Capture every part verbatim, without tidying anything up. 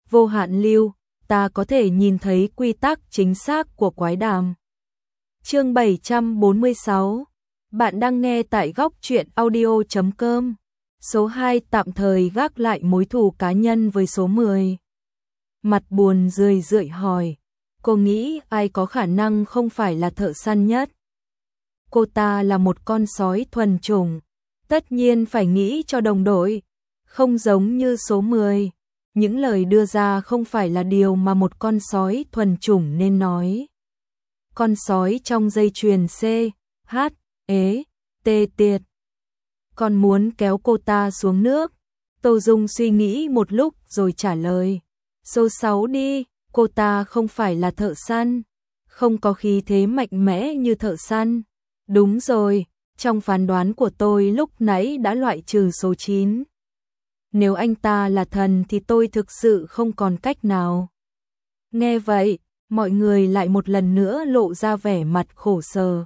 vô hạn lưu, ta có thể nhìn thấy quy tắc chính xác của quái đàm. Chương bảy trăm bốn mươi sáu. Bạn đang nghe tại góc truyện audio chấm com. Số hai tạm thời gác lại mối thù cá nhân với số mười. Mặt buồn rười rượi hỏi, cô nghĩ ai có khả năng không phải là thợ săn nhất? Cô ta là một con sói thuần chủng, tất nhiên phải nghĩ cho đồng đội, không giống như số mười. Những lời đưa ra không phải là điều mà một con sói thuần chủng nên nói. Con sói trong dây chuyền C, H, ế, T tiệt. Còn muốn kéo cô ta xuống nước. Tô Dung suy nghĩ một lúc rồi trả lời. Số sáu đi, cô ta không phải là thợ săn, không có khí thế mạnh mẽ như thợ săn. Đúng rồi, trong phán đoán của tôi lúc nãy đã loại trừ số chín. Nếu anh ta là thần thì tôi thực sự không còn cách nào. Nghe vậy, mọi người lại một lần nữa lộ ra vẻ mặt khổ sở.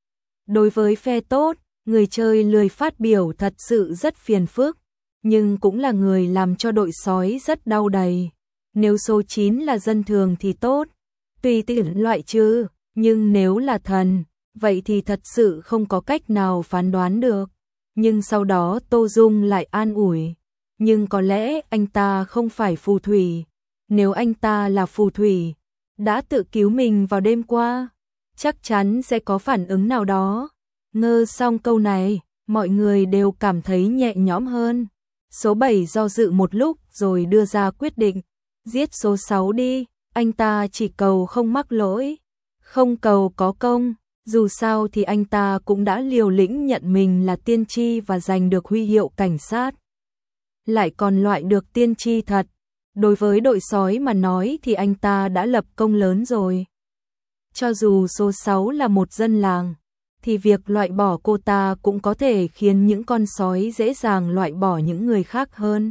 Đối với phe tốt, người chơi lười phát biểu thật sự rất phiền phức, nhưng cũng là người làm cho đội sói rất đau đầy. Nếu số chín là dân thường thì tốt, tùy tiện loại trừ, nhưng nếu là thần, vậy thì thật sự không có cách nào phán đoán được. Nhưng sau đó Tô Dung lại an ủi, nhưng có lẽ anh ta không phải phù thủy. Nếu anh ta là phù thủy, đã tự cứu mình vào đêm qua, chắc chắn sẽ có phản ứng nào đó. Ngơ xong câu này, mọi người đều cảm thấy nhẹ nhõm hơn. Số bảy do dự một lúc rồi đưa ra quyết định, giết số sáu đi, anh ta chỉ cầu không mắc lỗi, không cầu có công, dù sao thì anh ta cũng đã liều lĩnh nhận mình là tiên tri và giành được huy hiệu cảnh sát. Lại còn loại được tiên tri thật, đối với đội sói mà nói thì anh ta đã lập công lớn rồi. Cho dù số sáu là một dân làng, thì việc loại bỏ cô ta cũng có thể khiến những con sói dễ dàng loại bỏ những người khác hơn.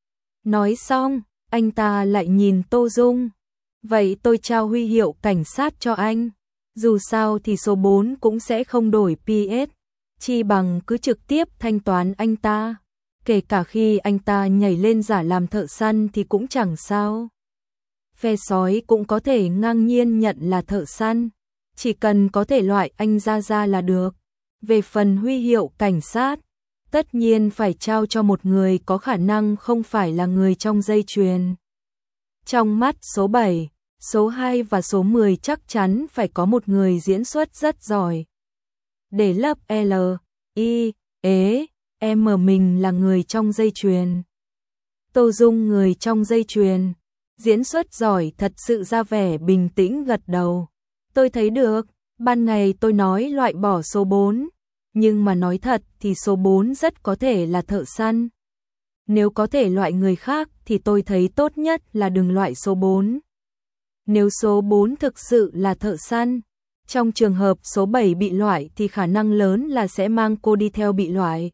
Nói xong, anh ta lại nhìn Tô Dung. Vậy tôi trao huy hiệu cảnh sát cho anh. Dù sao thì số bốn cũng sẽ không đổi pê ét, chi bằng cứ trực tiếp thanh toán anh ta. Kể cả khi anh ta nhảy lên giả làm thợ săn thì cũng chẳng sao. Phe sói cũng có thể ngang nhiên nhận là thợ săn, chỉ cần có thể loại anh ra ra là được. Về phần huy hiệu cảnh sát, tất nhiên phải trao cho một người có khả năng không phải là người trong dây chuyền. Trong mắt số bảy, số hai và số mười chắc chắn phải có một người diễn xuất rất giỏi. Để lấp L, I, ế, M mình là người trong dây chuyền. Tô Dung người trong dây chuyền, diễn xuất giỏi thật sự ra vẻ bình tĩnh gật đầu. Tôi thấy được, ban ngày tôi nói loại bỏ số bốn, nhưng mà nói thật thì số bốn rất có thể là thợ săn. Nếu có thể loại người khác thì tôi thấy tốt nhất là đừng loại số bốn. Nếu số bốn thực sự là thợ săn, trong trường hợp số bảy bị loại thì khả năng lớn là sẽ mang cô đi theo bị loại.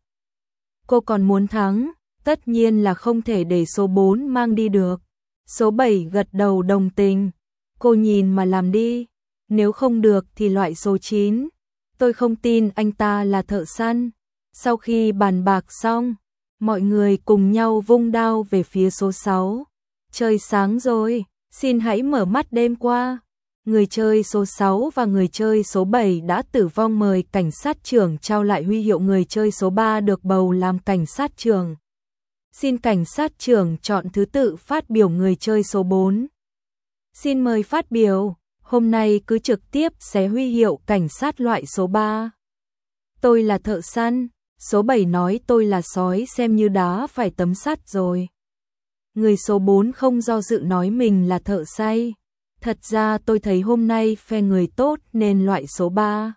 Cô còn muốn thắng, tất nhiên là không thể để số bốn mang đi được. Số bảy gật đầu đồng tình. Cô nhìn mà làm đi, nếu không được thì loại số chín. Tôi không tin anh ta là thợ săn. Sau khi bàn bạc xong, mọi người cùng nhau vung đao về phía số sáu. Trời sáng rồi, xin hãy mở mắt đêm qua. Người chơi số sáu và người chơi số bảy đã tử vong, mời cảnh sát trưởng trao lại huy hiệu người chơi số ba được bầu làm cảnh sát trưởng. Xin cảnh sát trưởng chọn thứ tự phát biểu người chơi số bốn. Xin mời phát biểu, hôm nay cứ trực tiếp xé huy hiệu cảnh sát loại số ba. Tôi là thợ săn, số bảy nói tôi là sói xem như đá phải tấm sắt rồi. Người số bốn không do dự nói mình là thợ say. Thật ra tôi thấy hôm nay phe người tốt nên loại số ba.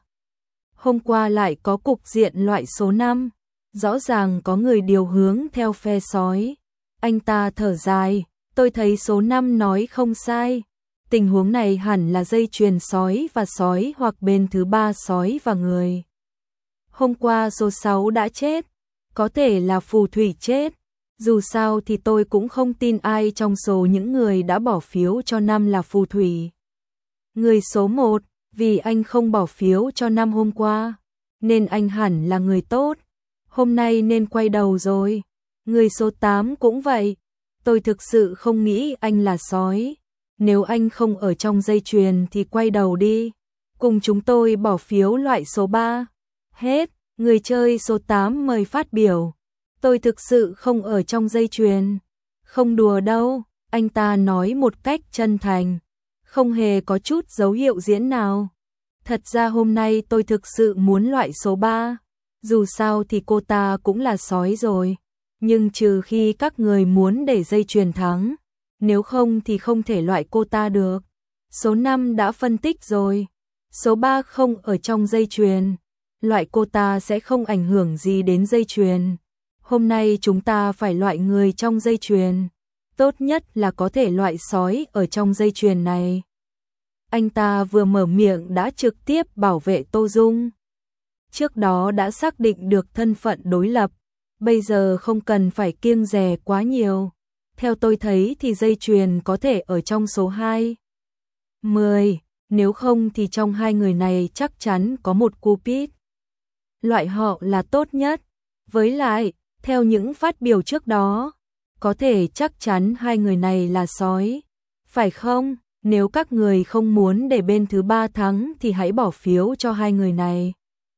Hôm qua lại có cục diện loại số năm. Rõ ràng có người điều hướng theo phe sói. Anh ta thở dài, tôi thấy số năm nói không sai. Tình huống này hẳn là dây chuyền sói và sói hoặc bên thứ ba sói và người. Hôm qua số sáu đã chết, có thể là phù thủy chết. Dù sao thì tôi cũng không tin ai trong số những người đã bỏ phiếu cho năm là phù thủy. Người số một, vì anh không bỏ phiếu cho năm hôm qua, nên anh hẳn là người tốt. Hôm nay nên quay đầu rồi. Người số tám cũng vậy. Tôi thực sự không nghĩ anh là sói. Nếu anh không ở trong dây chuyền thì quay đầu đi. Cùng chúng tôi bỏ phiếu loại số ba. Hết, người chơi số tám mời phát biểu. Tôi thực sự không ở trong dây chuyền. Không đùa đâu, anh ta nói một cách chân thành. Không hề có chút dấu hiệu diễn nào. Thật ra hôm nay tôi thực sự muốn loại số ba. Dù sao thì cô ta cũng là sói rồi. Nhưng trừ khi các người muốn để dây chuyền thắng. Nếu không thì không thể loại cô ta được. Số năm đã phân tích rồi. Số ba không ở trong dây chuyền. Loại cô ta sẽ không ảnh hưởng gì đến dây chuyền. Hôm nay chúng ta phải loại người trong dây chuyền. Tốt nhất là có thể loại sói ở trong dây chuyền này. Anh ta vừa mở miệng đã trực tiếp bảo vệ Tô Dung. Trước đó đã xác định được thân phận đối lập. Bây giờ không cần phải kiêng dè quá nhiều. Theo tôi thấy thì dây chuyền có thể ở trong số hai. mười. Nếu không thì trong hai người này chắc chắn có một Cupid. Loại họ là tốt nhất. Với lại, theo những phát biểu trước đó, có thể chắc chắn hai người này là sói. Phải không? Nếu các người không muốn để bên thứ ba thắng thì hãy bỏ phiếu cho hai người này.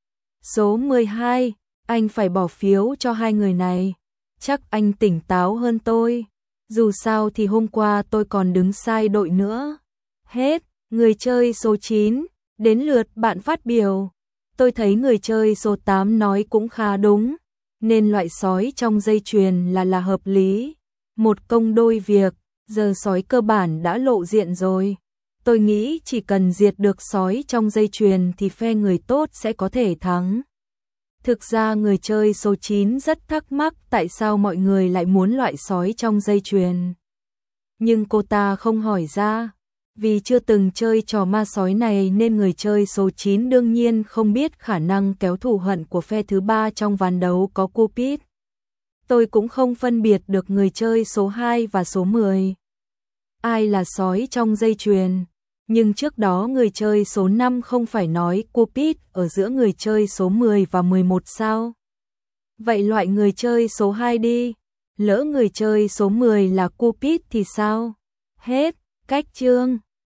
Số mười hai, anh phải bỏ phiếu cho hai người này. Chắc anh tỉnh táo hơn tôi. Dù sao thì hôm qua tôi còn đứng sai đội nữa. Hết, người chơi số chín, đến lượt bạn phát biểu. Tôi thấy người chơi số tám nói cũng khá đúng. Nên loại sói trong dây chuyền là là hợp lý. Một công đôi việc, giờ sói cơ bản đã lộ diện rồi. Tôi nghĩ chỉ cần diệt được sói trong dây chuyền thì phe người tốt sẽ có thể thắng. Thực ra người chơi số chín rất thắc mắc tại sao mọi người lại muốn loại sói trong dây chuyền. Nhưng cô ta không hỏi ra. Vì chưa từng chơi trò ma sói này nên người chơi số chín đương nhiên không biết khả năng kéo thù hận của phe thứ ba trong ván đấu có Cupid. Tôi cũng không phân biệt được người chơi số hai và số mười. Ai là sói trong dây chuyền. Nhưng trước đó người chơi số năm không phải nói Cupid ở giữa người chơi số mười và mười một sao? Vậy loại người chơi số hai đi. Lỡ người chơi số mười là Cupid thì sao? Hết, cách chương.